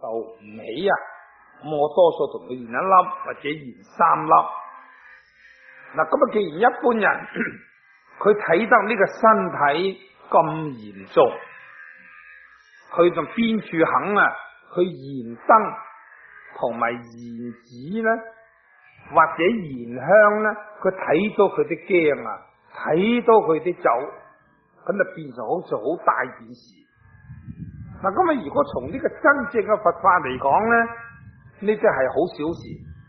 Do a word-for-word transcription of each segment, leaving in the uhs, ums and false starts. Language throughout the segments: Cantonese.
受唔起啊，咁我多數同佢驗一粒或者驗三粒。嗱，咁啊，既然一般人佢睇得呢個身體咁嚴重，佢仲邊處肯啊去驗燈同埋驗紙咧，或者驗香咧，佢睇到佢啲驚啊，睇到佢啲走，咁就變成好似好大件事。嗱，咁啊，如果從呢個真正嘅佛法嚟講咧，呢啲係好小事。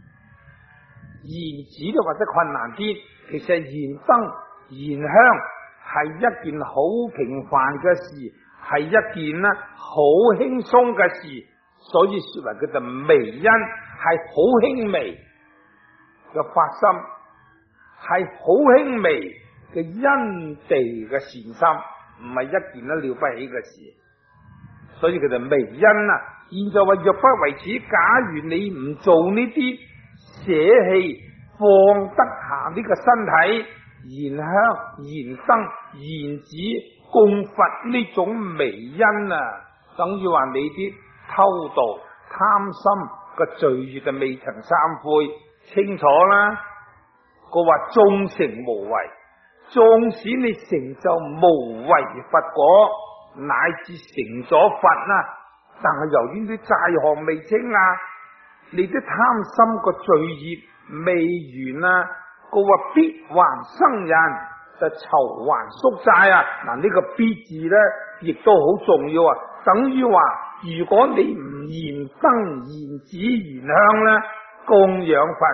驗紙咧或者困難啲，其實驗燈、驗香係一件好平凡嘅事，係一件咧好輕鬆嘅事，所以說為佢就微因，係好輕微嘅發心，係好輕微嘅因地嘅善心，唔係一件咧了不起嘅事。所以佢就微因啊！現在話若不為此，假如你唔做呢啲捨棄放得下呢個身體，燃香、燃燈、燃紙供佛呢種微因啊，等於話你啲偷盜、貪心個罪孽就未曾懺悔清楚啦。佢話縱成無為，縱使你成就無為佛果，乃至成咗佛啦，但係由於啲債項未清啊，你啲貪心個罪業未完啊，佢話必還生人，就酬還宿債啊！嗱，呢個必字咧，亦都好重要啊！等於話，如果你唔燃燈、燃紙、燃香咧，供養佛，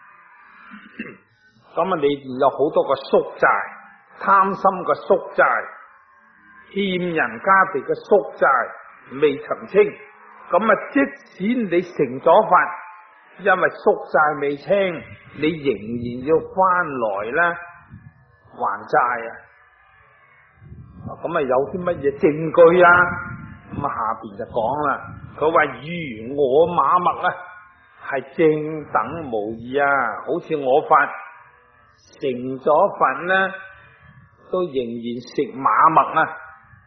咁啊，你便有好多個宿債，貪心個宿債。欠人家哋嘅宿債未曾清，咁啊，即使你成咗佛，因為宿債未清，你仍然要翻來啦還債啊！咁啊，有啲乜嘢證據啊？咁啊，下邊就講啦，佢話如我馬麥啊，係正等無異啊，好似我佛成咗佛呢，都仍然食馬麥啊！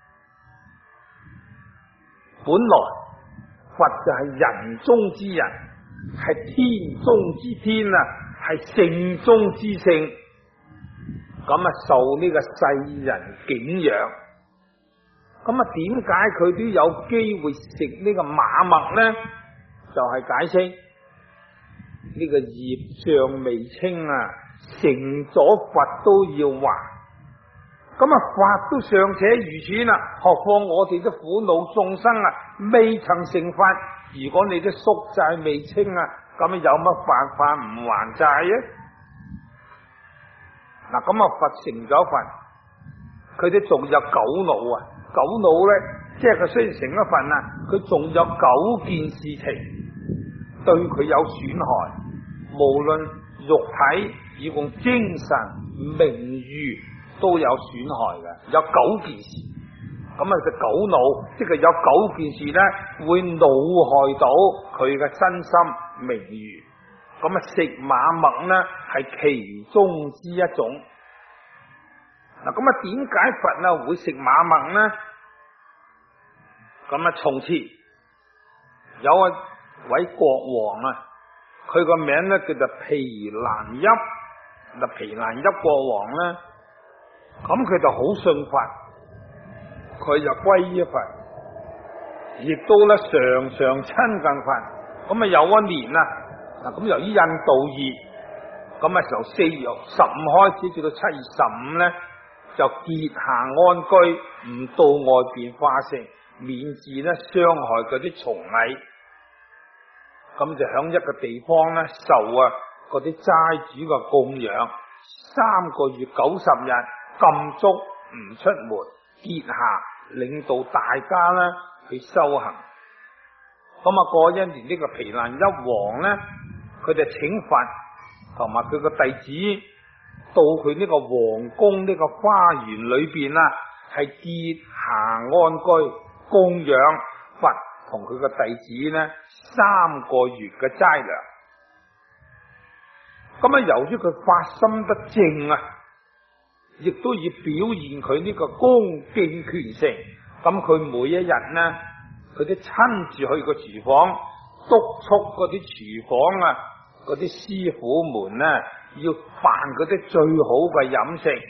本來佛就係人中之人，係天中之天啊，係聖中之聖，咁啊受呢個世人敬仰。咁啊，點解佢都有機會食呢個馬麥呢？就係、是、解釋呢個業障未清啊，成咗佛都要還。咁啊，法都尚且如此啦，何況我哋啲苦惱眾生啊，未曾成佛，如果你啲宿債未清啊，咁有乜辦法唔還債啊？嗱，咁啊，佛成咗佛，佢哋仲有九惱啊，九惱咧，即係佢雖然成咗佛啊，佢仲有九件事情對佢有損害，無論肉體，以共精神、名譽。都有損害嘅，有九件事，咁啊就九惱，即係有九件事咧會惱害到佢嘅身心名譽，咁啊食馬麥咧係其中之一種。嗱，咁啊點解佛啊會食馬麥咧？咁啊從前有一位國王啊，佢個名咧叫做毗蘭邑，嗱毗蘭邑國王咧。咁佢就好信佛，佢就皈依佛，亦都咧常常親近佛。咁啊有一年啊，嗱咁由於印度熱，咁啊由四月十五開始至到七月十五咧，就結下安居，唔到外邊化食，免致咧傷害嗰啲蟲蟻。咁就響一個地方咧受啊嗰啲齋主嘅供養，三個月九十日。禁足唔出門，結下領導大家咧去修行。咁啊過一年呢個毗蘭邑王咧，佢就請佛同埋佢個弟子到佢呢個皇宮呢個花園裏邊啦，係結下安居，供養佛同佢個弟子咧三個月嘅齋糧。咁啊由於佢發心得正啊，亦都要表現佢呢個恭敬虔誠，咁佢每一日呢佢哋親自去個廚房督促嗰啲廚房啊，嗰啲師傅們呢，要辦嗰啲最好嘅飲食，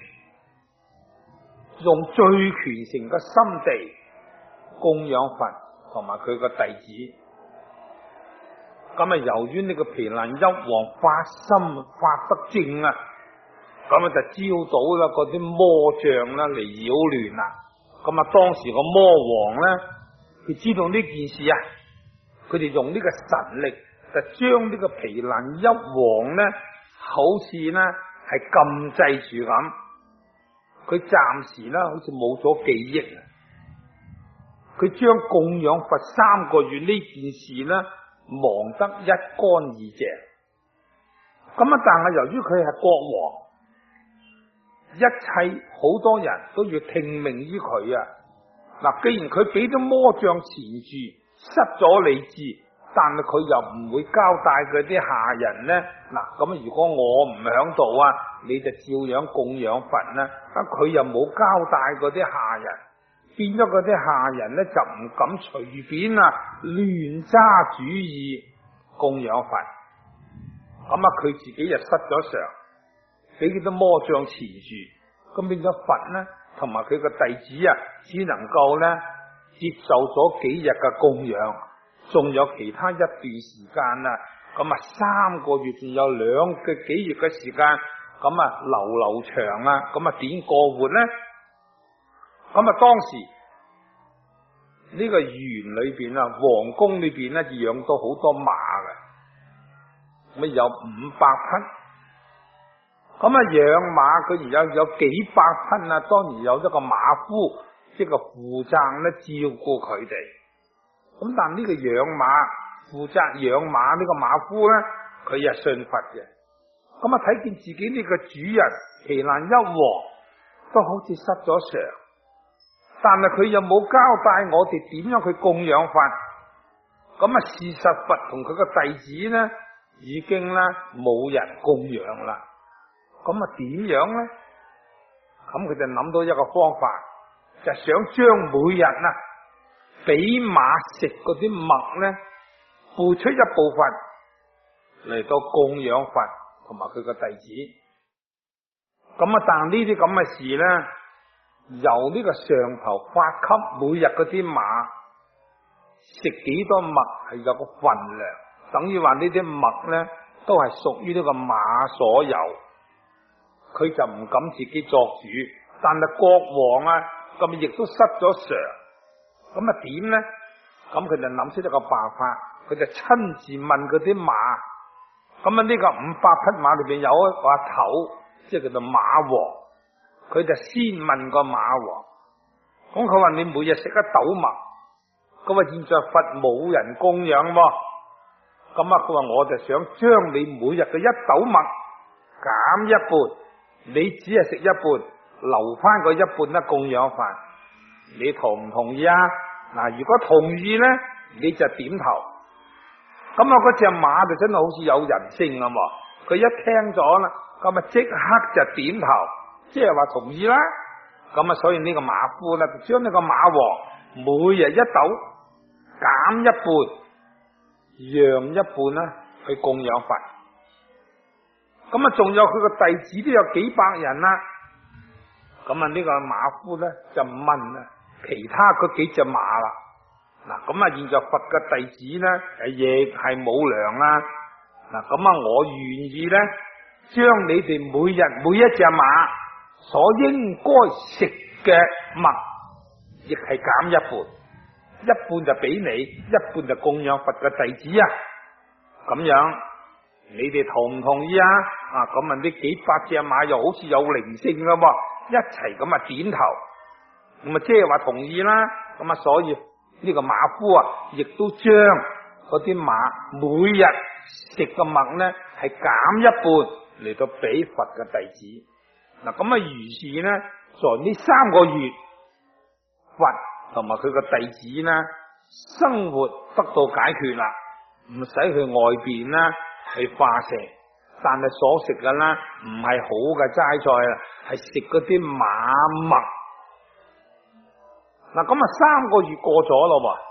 用最虔誠嘅心地供養佛同埋佢個弟子。咁啊，由於呢個毗難一王發心發得正啊，咁啊就招到啦嗰啲魔將啦嚟擾亂啦。咁啊，當時個魔王咧，佢知道呢件事啊，佢哋用呢個神力就將呢個毗難一王咧，好似咧係禁制住咁，佢暫時咧好似冇咗記憶啊。佢將供養佛三個月呢件事咧，忘得一乾二淨。咁啊，但係由於佢係國王，一切好多人都要聽命於佢啊！嗱，既然佢俾咗魔將纏住，失咗理智，但係佢又唔會交代佢啲下人呢。嗱，咁如果我唔響度啊，你就照樣供養佛啦。啊，佢又冇交代嗰啲下人，變咗嗰啲下人呢，就唔敢隨便啊亂揸主意供養佛。咁啊，佢自己又失咗常，俾幾多魔將纏住，咁變咗佛呢，同埋佢個弟子啊，只能夠呢接受咗幾日嘅供養，仲有其他一段時間啊，咁啊三個月，仲有兩個幾月嘅時間，咁啊流流長啊，咁啊點過活呢？咁啊當時呢個園裏邊啊，皇宮裏邊咧養到好多馬嘅，咁有五百匹。咁啊，養馬佢而家有幾百匹啊，當然有一個馬夫，即係負責咧照顧佢哋。咁但呢個養馬負責養馬呢個馬夫咧，佢又信佛嘅。咁啊，睇見自己呢個主人毗難一王都好似失咗常，但係佢又冇交代我哋點樣去供養佛。咁啊，事實佛同佢個弟子呢，已經咧冇人供養啦。咁啊，點樣咧？咁佢就諗到一個方法，就想將每日啊俾馬食嗰啲麥咧，付出一部分嚟到供養佛同埋佢個弟子。咁啊，但呢啲咁嘅事咧，由呢個上頭發給每日嗰啲馬食幾多麥係有個份量，等於話呢啲麥咧都係屬於呢個馬所有。佢就唔敢自己作主，但係國王啊，咁亦都失咗常，咁啊點呢？咁佢就諗出一個辦法，佢就親自問嗰啲馬，咁啊呢個五百匹馬裏邊有一個頭，即係叫做馬王，佢就先問個馬王，咁佢話你每日食一斗麥，咁啊現在佛冇人供養喎，咁啊佢話我就想將你每日嘅一斗麥減一半。你只係食一半，留翻個一半咧供養佛，你同唔同意啊？嗱，如果同意咧，你就點頭。咁啊，嗰隻馬就真係好似有人性咁，佢一聽咗啦，咁啊即刻就點頭，即係話同意啦。咁啊，所以呢個馬夫咧，就將呢個馬王每日一斗減一半，讓一半咧去供養佛。咁啊，仲有佢個弟子都有幾百人啦。咁啊，呢個馬夫咧就問啊，其他嗰幾隻馬啦。嗱，咁啊，現在佛嘅弟子咧，亦係冇糧啦。嗱，咁啊，我願意咧，將你哋每日每一隻馬所應該食嘅麥，亦係減一半，一半就俾你，一半就供養佛嘅弟子啊。咁樣。你哋同唔同意啊？啊，咁啊，呢幾百隻馬又好似有靈性噶喎，一齊咁啊點頭，咁啊即係話同意啦。咁啊，所以呢個馬夫啊，亦都將嗰啲馬每日食嘅麥咧係減一半嚟到俾佛嘅弟子。嗱，咁啊，於是咧，在呢三個月，佛同埋佢個弟子咧，生活得到解決啦，唔使去外邊啦。去化石，但係所食嘅啦，唔係好嘅齋菜啊，係食嗰啲馬麥。嗱，咁啊三個月過咗咯，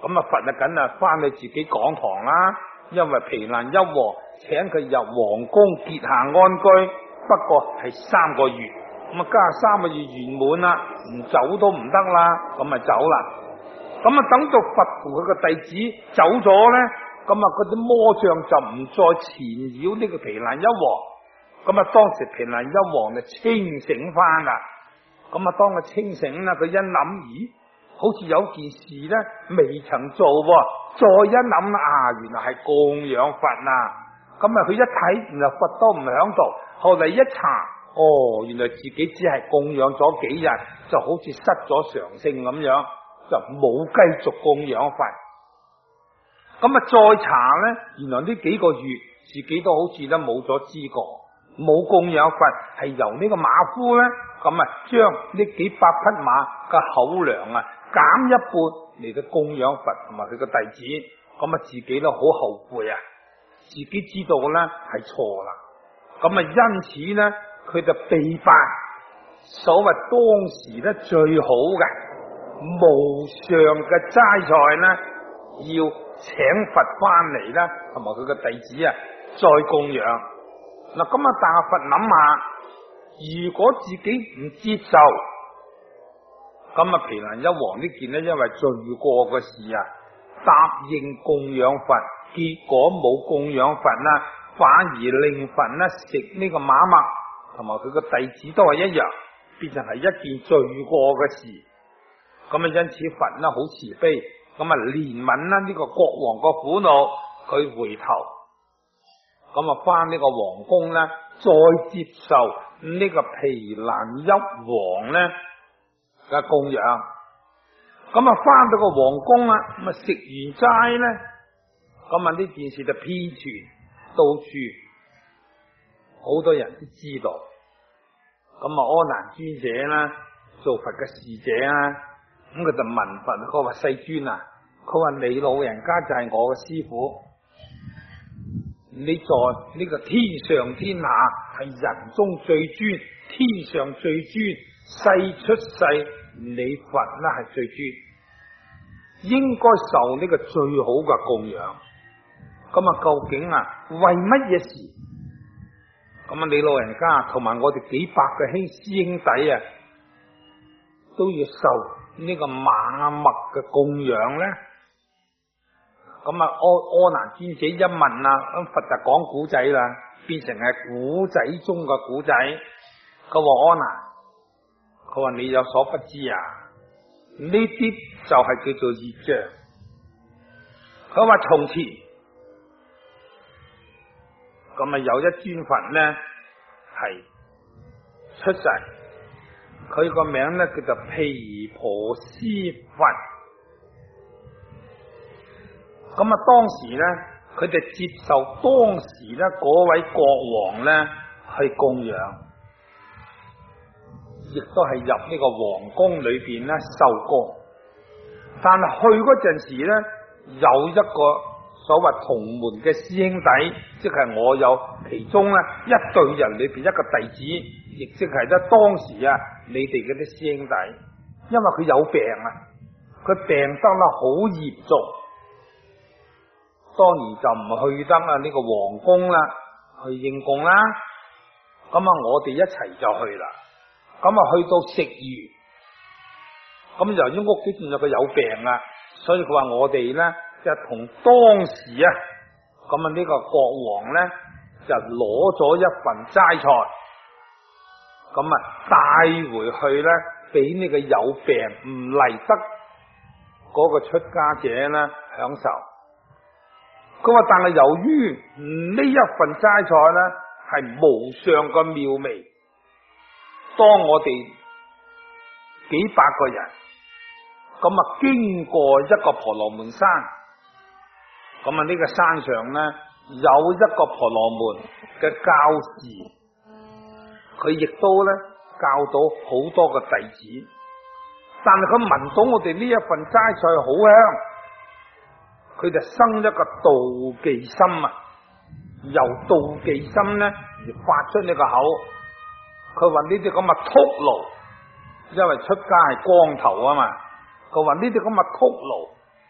咁啊佛啊緊啊翻去自己講堂啦，因為毗難一王請佢入皇宮結下安居，不過係三個月，咁啊加三個月圓滿啦，唔走都唔得啦，咁啊走啦。咁啊等到佛同佢個弟子走咗咧，咁啊嗰啲魔障就唔再纏繞呢個毗難一王。咁啊當時毗難一王就清醒翻啦。咁啊當佢清醒啦，佢一諗，咦，好似有件事咧未曾做喎，再一諗啊，原來係供養佛啊。咁啊佢一睇，原來佛都唔響度。後嚟一查，哦，原來自己只係供養咗幾日，就好似失咗常性咁樣，就冇繼續供養佛。咁啊再查咧，原來呢幾個月自己都好似都冇咗知覺，冇供養佛，係由呢個馬夫咧，咁啊將呢幾百匹馬嘅口糧啊減一半嚟到供養佛同埋佢個弟子。咁啊自己都好後悔啊，自己知道咧係錯啦。咁啊因此咧佢就備辦所謂當時咧最好嘅無上嘅齋菜咧，要請佛翻嚟啦，同埋佢個弟子啊再供養。嗱咁啊但係佛諗下，如果自己唔接受，咁啊毗難一王呢件咧因為罪過嘅事啊，答應供養佛，結果冇供養佛啦，反而令佛咧食呢個馬麥，同埋佢個弟子都係一樣，變成係一件罪過嘅事。咁啊因此佛咧好慈悲，咁啊憐憫啦呢個國王個苦惱，佢回頭咁啊翻呢個皇宮咧，再接受呢個毗難一王咧嘅供養。咁啊翻到個皇宮啦，咁啊食完齋咧，咁啊呢件事就遍傳到處，好多人都知道。咁啊阿難尊者啦，做佛嘅侍者啦，咁佢就問佛，佢話世尊啊，佢話你老人家就係我嘅師父，你在呢個天上天下係人中最尊，天上最尊，世出世你佛啦係最尊，應該受呢個最好嘅供養。咁啊究竟啊為乜嘢事？咁啊你老人家同埋我哋幾百個兄師兄弟啊，都要受呢個馬麥嘅供養咧？咁啊阿阿難尊者一問啊，咁佛就講古仔啦，變成係古仔中嘅古仔。佢話阿難，佢話你有所不知啊，呢啲就係叫做業障。佢話從前咁啊有一尊佛咧係出世，佢個名咧叫做毗婆尸佛。咁啊當時咧佢哋接受當時咧嗰位國王咧去供養，亦都係入呢個皇宮裏邊咧受供。但係去嗰陣時咧，有一個所謂同門嘅師兄弟，即係我有其中咧一隊人裏邊一個弟子，亦即係咧當時啊你哋嗰啲師兄弟，因為佢有病啊，佢病得啦好嚴重，當然就唔去得啊呢個皇宮啦，去應供啦。咁啊我哋一齊就去啦。咁啊去到食完，咁由於屋企仲有個有病啊，所以佢話我哋咧就同當時啊，咁啊呢個國王咧就攞咗一份齋菜，咁啊帶回去咧俾呢個有病唔嚟得嗰個出家者咧享受。佢話但係由於呢一份齋菜咧係無上嘅妙味，當我哋幾百個人咁啊經過一個婆羅門山，咁啊呢個山上咧有一個婆羅門嘅教士，佢亦都咧教到好多個弟子，但係佢聞到我哋呢一份齋菜好香，佢就生一個妒忌心啊，由妒忌心咧而發出呢個口。佢話呢啲咁嘅禿驢，因為出家係光頭啊嘛，佢話呢啲咁嘅禿驢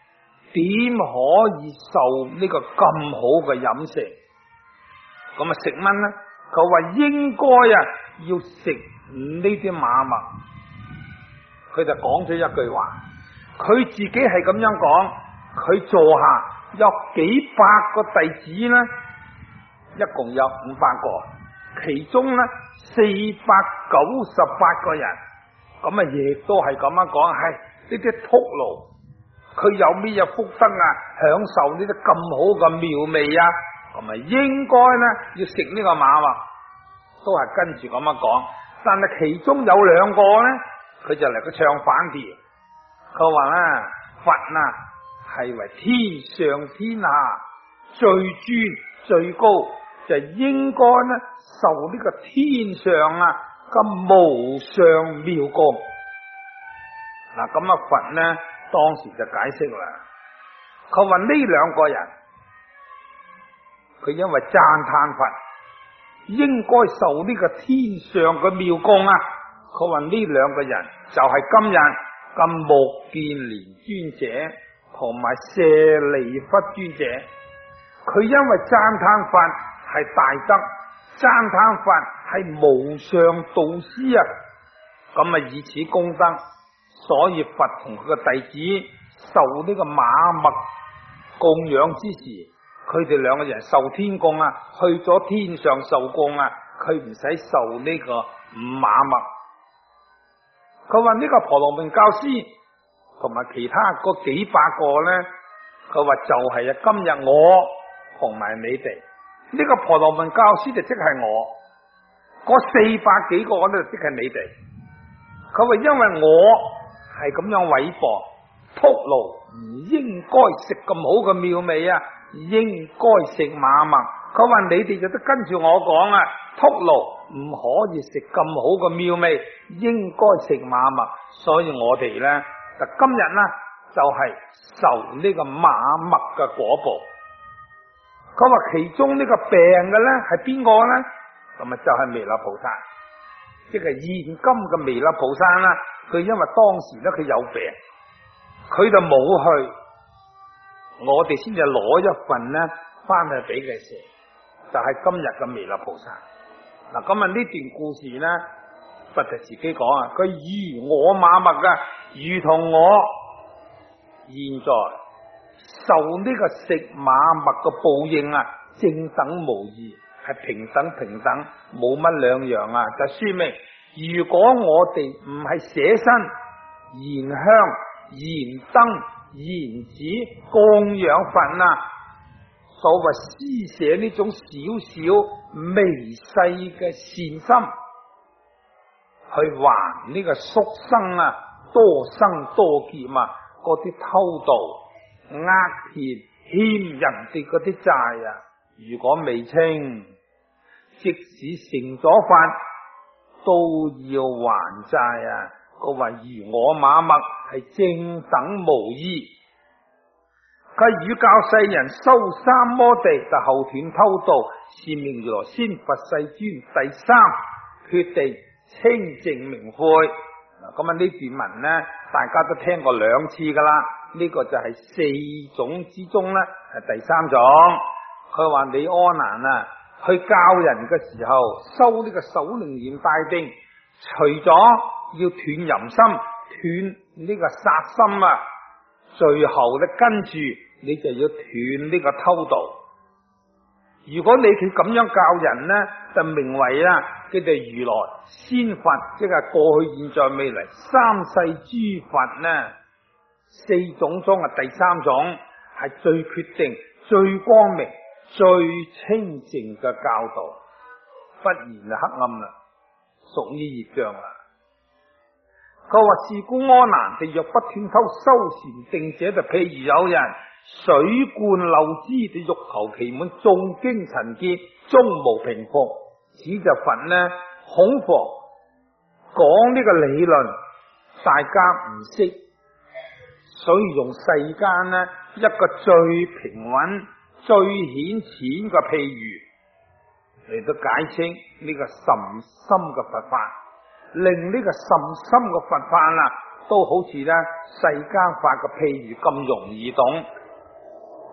點可以受呢個咁好嘅飲食？咁啊食乜呢？佢話應該啊要食呢啲馬麥。佢就講咗一句話，佢自己係咁樣講，佢座下有幾百個弟子呢，一共有五百個，其中呢四百九十八個人，咁啊亦都係咁樣講，係呢啲禿奴，佢有咩嘢福德啊？享受呢啲咁好嘅妙味啊？咁啊應該呢要食呢個馬麥，都係跟住咁樣講。但係其中有兩個呢，佢就嚟個唱反調，佢話啦，佛啊係為天上天下最尊最高，就應該呢受呢個天上啊咁無上妙功。嗱咁啊佛呢當時就解釋啦，佢話呢兩個人，佢因為讚嘆佛應該受呢個天上嘅妙功啊，佢話呢兩個人就係今日咁目犍連尊者同埋舍利弗尊者，佢因為讚嘆佛係大德，讚嘆佛係無上導師啊，咁啊以此功德，所以佛同佢嘅弟子受呢個馬麥供養之時，佢哋兩個人受天供啊，去咗天上受供啊，佢唔使受呢個馬麥。佢話呢個婆羅門教師同埋其他嗰幾百個呢，佢話就係啊今日我同埋你哋呢、這個婆羅門教師就即係我，嗰四百幾個呢就即係你哋。佢話因為我係咁樣毀謗禿奴，唔應該食咁好嘅妙味啊，應該食馬麥。佢話你哋就得跟住我講啊，禿奴唔可以食咁好嘅妙味，應該食馬麥。所以我哋呢，就今日呢，就係、是、受呢個馬麥嘅果報。佢話其中呢個病嘅呢係邊個呢？咁啊就係彌勒菩薩，即係現今嘅彌勒菩薩啦。佢因為當時呢，佢有病，佢就冇去，我哋先至攞一份呢翻去俾佢食，就係、是、今日嘅彌勒菩薩。嗱，咁啊呢段故事呢，佛就自己講啊，佢如我馬麥嘅，如同我現在受呢個食馬麥嘅報應啊，正等無異，係平等平等，冇乜兩樣啊。就說明如果我哋唔係捨身燃香燃燈燃紙供養佛啊，所謂施捨呢種少少微細嘅善心，去還呢個宿生啊多生多劫啊嗰啲偷盜呃騙欠人哋嗰啲債啊，如果未清，即使成咗法都要還債啊。佢話如我馬麥係正等無異。佢如教世人修三摩地，就後斷偷盜，是名如來先佛世尊第三決定清淨明悔。嗱，咁啊呢段文呢，大家都聽過兩次噶啦。呢、這個就係四種之中呢，係第三種。佢話你阿難啊，去教人嘅時候修呢個首楞嚴大定，除咗要斷淫心、斷呢個殺心啊，最後咧跟住你就要斷呢個偷盜。如果你佢咁樣教人呢，就名為啊，佢哋如來先佛，即係過去、現在、未來三世諸佛呢，四種中嘅第三種係最決定、最光明、最清淨嘅教導，忽然就黑暗啦，屬於業障啦。佢話是故阿難，地若不斷偷修禪定者，就譬如有人水灌漏枝，地欲求其滿，眾經陳結，終無平復。此就佛呢恐防講呢個理論，大家唔識，所以用世間呢一個最平穩、最顯淺嘅譬喻嚟到解釋呢個甚深嘅佛法。令呢個甚深嘅佛法啊，都好似咧世間法嘅譬如咁容易懂，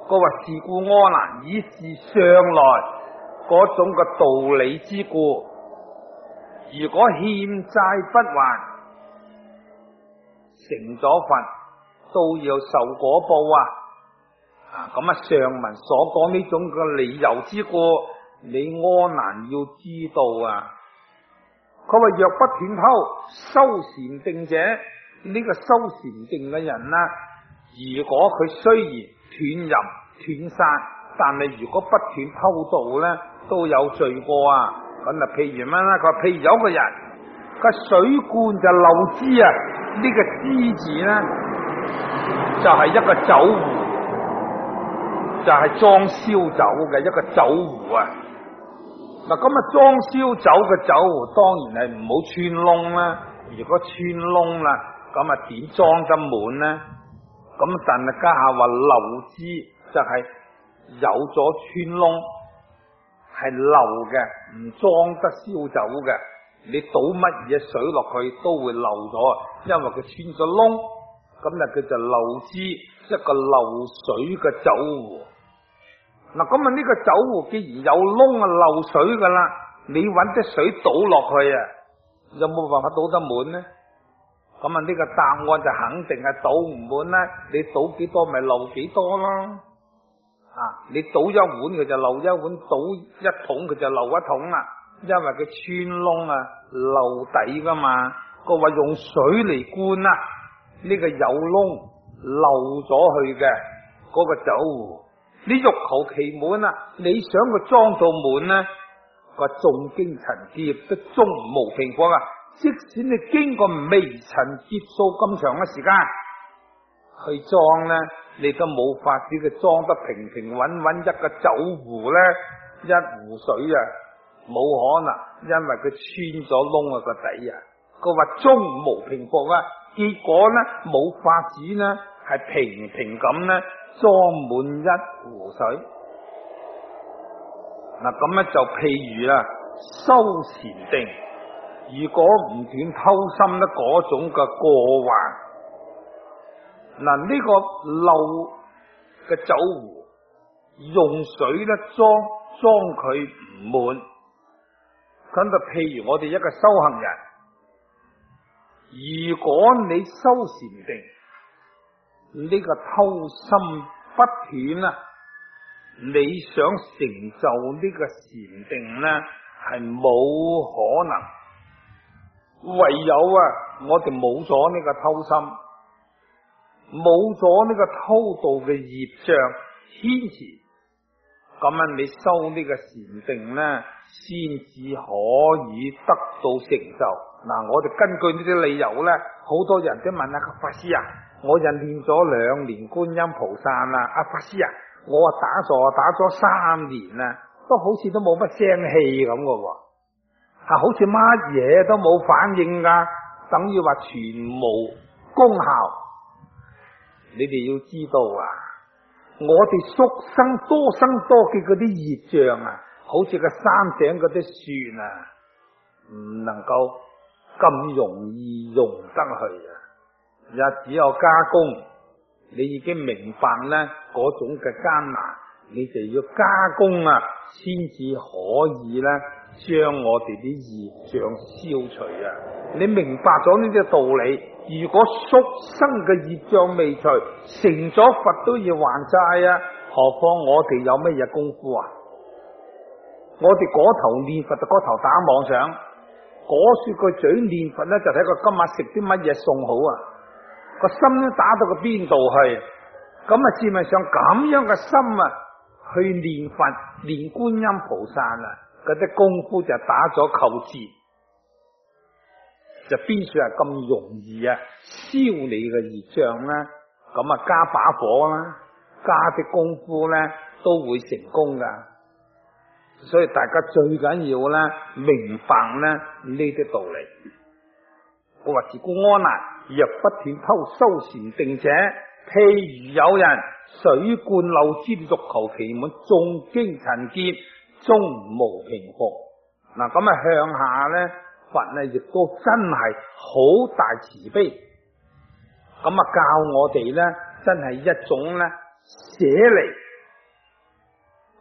佢話是故阿難以是上來嗰種嘅道理之故，如果欠債不還，成咗佛都要受果報啊！啊咁啊，上文所講呢種嘅理由之故，你阿難要知道啊！佢話若不斷偷，修禪定者，呢、這個修禪定嘅人啊，如果佢雖然斷淫斷殺，但係如果不斷偷盜咧，都有罪過啊！咁啊，譬如乜啦？佢話譬如有個人個水罐就漏支啊，呢、這個支字咧就係、是、一個酒壺，就係、是、裝燒酒嘅一個酒壺啊！嗱，咁啊，裝燒酒嘅酒壺當然係唔好穿窿啦。如果穿窿啦，咁啊點裝得滿咧？咁但係家下話漏支就係有咗穿窿，係漏嘅，唔裝得燒酒嘅。你倒乜嘢水落去都會漏咗，因為佢穿咗窿，咁啊佢就漏支，一個漏水嘅酒壺。嗱，咁啊呢個酒壺既然有窿啊漏水噶啦，你揾啲水倒落去啊，有冇辦法倒得滿呢？咁啊呢個答案就肯定係倒唔滿啦。你倒幾多咪漏幾多咯。啊，你倒一碗佢就漏一碗，倒一桶佢就漏一桶啦。因為佢穿窿啊漏底噶嘛。佢話用水嚟灌啊，呢個有窿漏咗去嘅嗰個酒壺。你欲求其滿啊！你想佢裝到滿呢？個重經塵劫都終無平復啊！即使你經過微塵劫數咁長嘅時間去裝呢，你都冇法子佢裝得平平穩穩。一個酒壺呢，一壺水啊，冇可能，因為佢穿咗窿啊個底啊。佢話終無平復啊！結果呢，冇法子呢，係平平咁呢。裝滿一壺水，嗱咁咧就譬如啊，修禪定，如果唔斷偷心咧嗰種嘅過患，嗱、這、呢個漏嘅酒壺用水咧裝裝佢唔滿，咁就譬如我哋一個修行人，如果你修禪定，呢個偷心不斷啊！你想成就呢個禪定呢，係冇可能。唯有啊，我哋冇咗呢個偷心，冇咗呢個偷盜嘅業障牽持，咁啊，你修呢個禪定呢，先至可以得到成就。嗱，我哋根據呢啲理由呢，好多人都問下個法師啊。我就練咗兩年觀音菩薩啦，阿法師啊，我啊打坐打咗三年啦，都好似都冇乜聲氣咁嘅喎，啊，好似乜嘢都冇反應噶，等於話全無功效。你哋要知道啊，我哋宿生多生多嘅嗰啲業障啊，好似個山頂嗰啲樹啊，唔能夠咁容易用得去啊。也只有加工，你已經明白咧嗰種嘅艱難，你就要加工啊，先至可以咧將我哋啲業障消除啊！你明白咗呢啲道理，如果宿生嘅業障未除，成咗佛都要還債啊！何況我哋有乜嘢功夫啊？我哋嗰頭念佛就嗰頭打妄想，嗰說個嘴念佛咧就睇佢今晚食啲乜嘢餸好啊！個心都打到個邊度去，咁啊，事實上咁樣嘅心啊，去念佛、念觀音菩薩啊，嗰啲功夫就打咗扣字，就邊算係咁容易啊？燒你嘅業障啦，咁啊加把火啦，加啲功夫咧都會成功噶。所以大家最緊要咧明白咧呢啲道理。我話是故阿難，若不斷偷修禪定者，譬如有人水灌漏支，欲求其滿，眾經塵劫，終無平復。嗱咁啊向下咧，佛呢亦都真係好大慈悲，咁啊教我哋咧真係一種咧捨離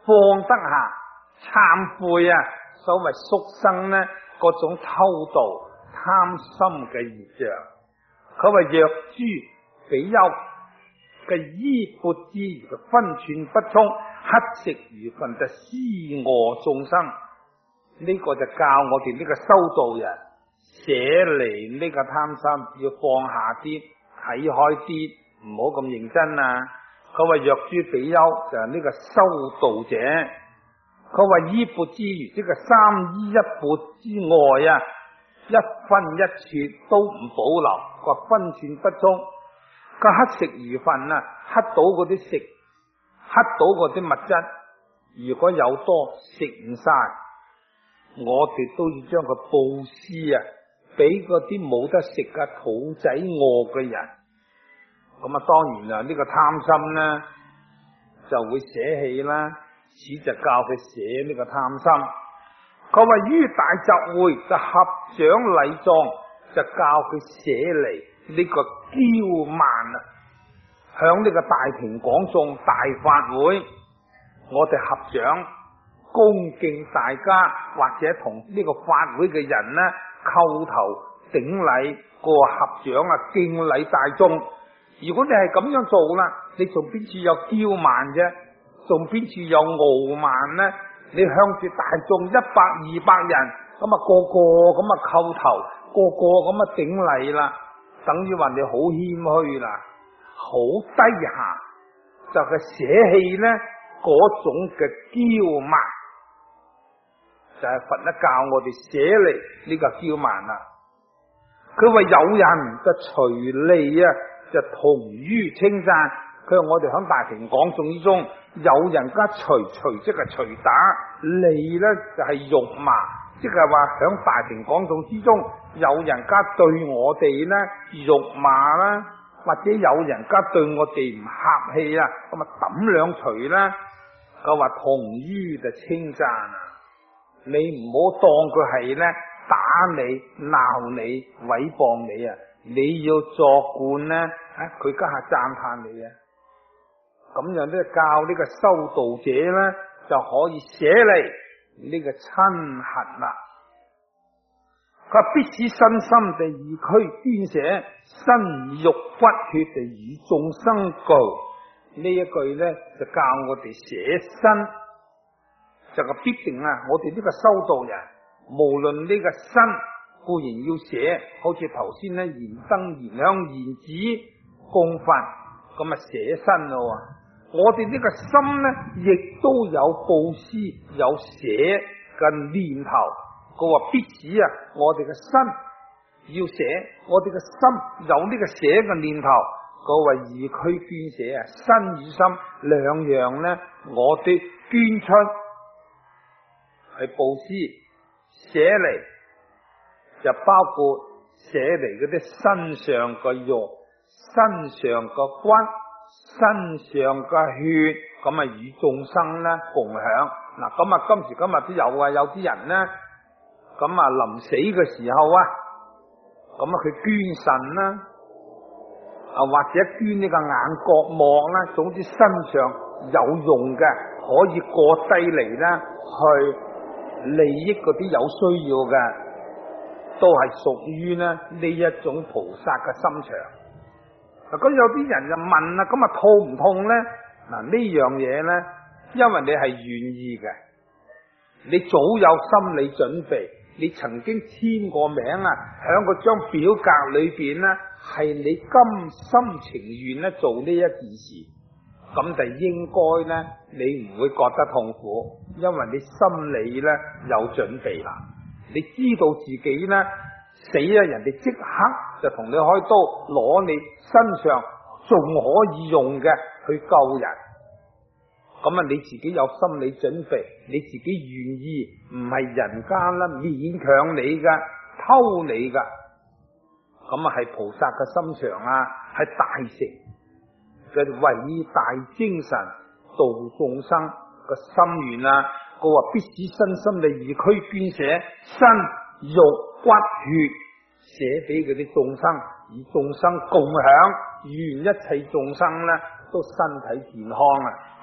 放得下，懺悔啊，所謂宿生呢嗰種偷盜貪心嘅現象。佢話若諸比丘嘅衣缽之餘嘅分寸不充，乞食如糞就施餓眾生。呢、這個就教我哋呢個修道人捨離呢個貪心，要放下啲，睇開啲，唔好咁認真啊！佢話若諸比丘就係呢個修道者，佢話衣缽之餘，即係三衣一缽之外啊，一分一寸都唔保留，個分寸不充。個乞食如糞啊，乞到嗰啲食，乞到嗰啲物質，如果有多食唔晒，我哋都要將佢布施啊，俾嗰啲冇得食嘅肚仔餓嘅人。咁啊，當然啦，呢個貪心呢就會捨棄啦，此就教佢捨呢個貪心。佢話於大集會就合掌禮狀，就教佢捨離呢個驕慢啊。響呢個大庭廣眾大法會，我哋合掌恭敬大家，或者同呢個法會嘅人呢叩頭頂禮，個合掌啊敬禮大眾。如果你係咁樣做啦，你仲邊處有驕慢啫？仲邊處有傲慢呢？你向住大眾一百二百人咁啊，個個咁啊叩頭，個個咁啊頂禮啦，等於話你好謙虛啦，好低下，就係捨棄呢嗰種嘅驕慢，就係佛咧教我哋捨離呢個驕慢啦。佢話有人就隨利啊，就同於稱讚。佢話我哋響大庭廣眾之中，有人家隨隨即係隨打，利咧就係辱罵，即係話響大庭廣眾之中，有人家對我哋咧辱罵啦，或者有人家對我哋唔客氣啊，咁啊抌兩錘啦。佢話同於就稱讚啊，你唔好當佢係咧打你、鬧你、毀謗你啊，你要作觀咧，啊佢家下讚嘆你啊。咁樣咧教呢個修道者咧就可以捨離呢個親恨啦。佢話必使身心地以軀捐捨，身以肉骨血地與眾生具。呢一句咧就教我哋捨身，就係必定啊！我哋呢個修道人，無論呢個身固然要捨，好似頭先咧燃燈、燃香、燃紙、供佛咁啊捨身咯。我哋呢個心咧，亦都有布施、有捨嘅念頭。佢話必使啊，我哋嘅身要捨，我哋嘅心有呢個捨嘅念頭。佢話以軀捐捨啊，身與心兩樣咧，我哋捐出去布施，捨離就包括捨離嗰啲身上嘅肉、身上嘅骨、身上嘅血，咁啊與眾生咧共享。嗱，咁啊今時今日都有啊，有啲人咧，咁啊臨死嘅時候啊，咁啊佢捐腎啦，啊或者捐呢個眼角膜啦，總之身上有用嘅，可以過低嚟啦，去利益嗰啲有需要嘅，都係屬於咧呢一種菩薩嘅心腸。咁有啲人就問啦，咁啊痛唔痛咧？嗱，呢樣嘢咧，因為你係願意嘅，你早有心理準備，你曾經簽過名啊，響嗰張表格裏邊咧，係你甘心情願咧做呢一件事，咁就應該咧，你唔會覺得痛苦，因為你心理咧有準備啦，你知道自己咧死啊，人哋即刻就同你開刀，攞你身上仲可以用嘅去救人。咁啊，你自己有心理準備，你自己願意，唔係人家啦勉強你噶，偷你噶。咁啊，係菩薩嘅心腸啊，係大乘嘅偉大精神，度眾生嘅心願啊。佢話必使身心地以軀捐捨，身肉骨血捨俾嗰啲眾生，以眾生共享，願一切眾生咧都身體健康啊！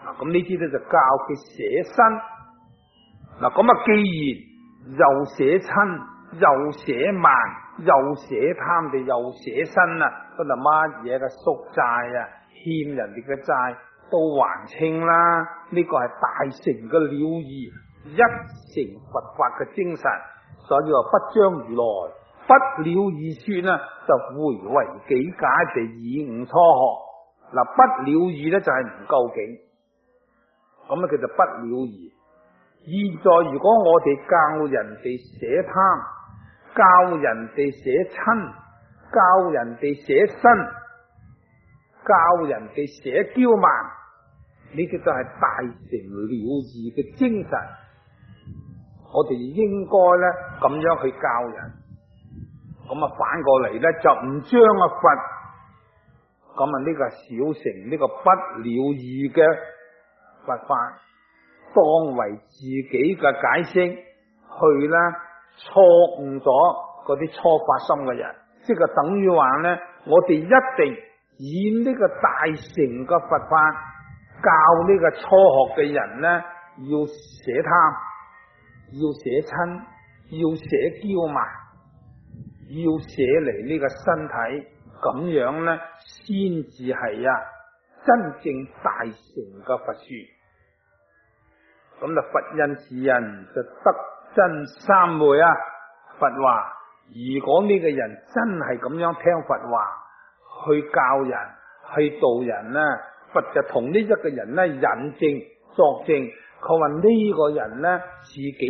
咁呢啲咧就教佢捨身。嗱，咁啊，既然又捨親，又捨慢，又捨貪地，又捨身啊，咁啊乜嘢嘅宿債啊，欠人哋嘅債都還清啦。呢、這個係大乘嘅了義，一乘佛法嘅精神。所以話不將如來不了義說呢，就回為己解地以誤初學。嗱，不了義咧就係唔究竟，咁啊叫做不了義。現在如果我哋教人哋捨貪，教人哋捨親，教人哋捨身，教人哋捨驕慢，呢啲都係大乘了義嘅精神。我哋應該咧咁樣去教人，咁啊反過嚟咧就唔將啊佛，咁啊呢個小乘呢個不了義嘅佛法當為自己嘅解釋，去咧錯誤咗嗰啲初發心嘅人，即係等於話咧，我哋一定以呢個大乘嘅佛法教呢個初學嘅人咧，要捨貪，要捨親，要捨驕慢，要捨離呢個身體，咁樣咧先至係啊真正大乘嘅佛說。咁就佛印是人就得真三昧啊！佛話，如果呢個人真係咁樣聽佛話，去教人，去度人呢，佛就同呢一個人咧引證作證，佢話呢個人咧自己。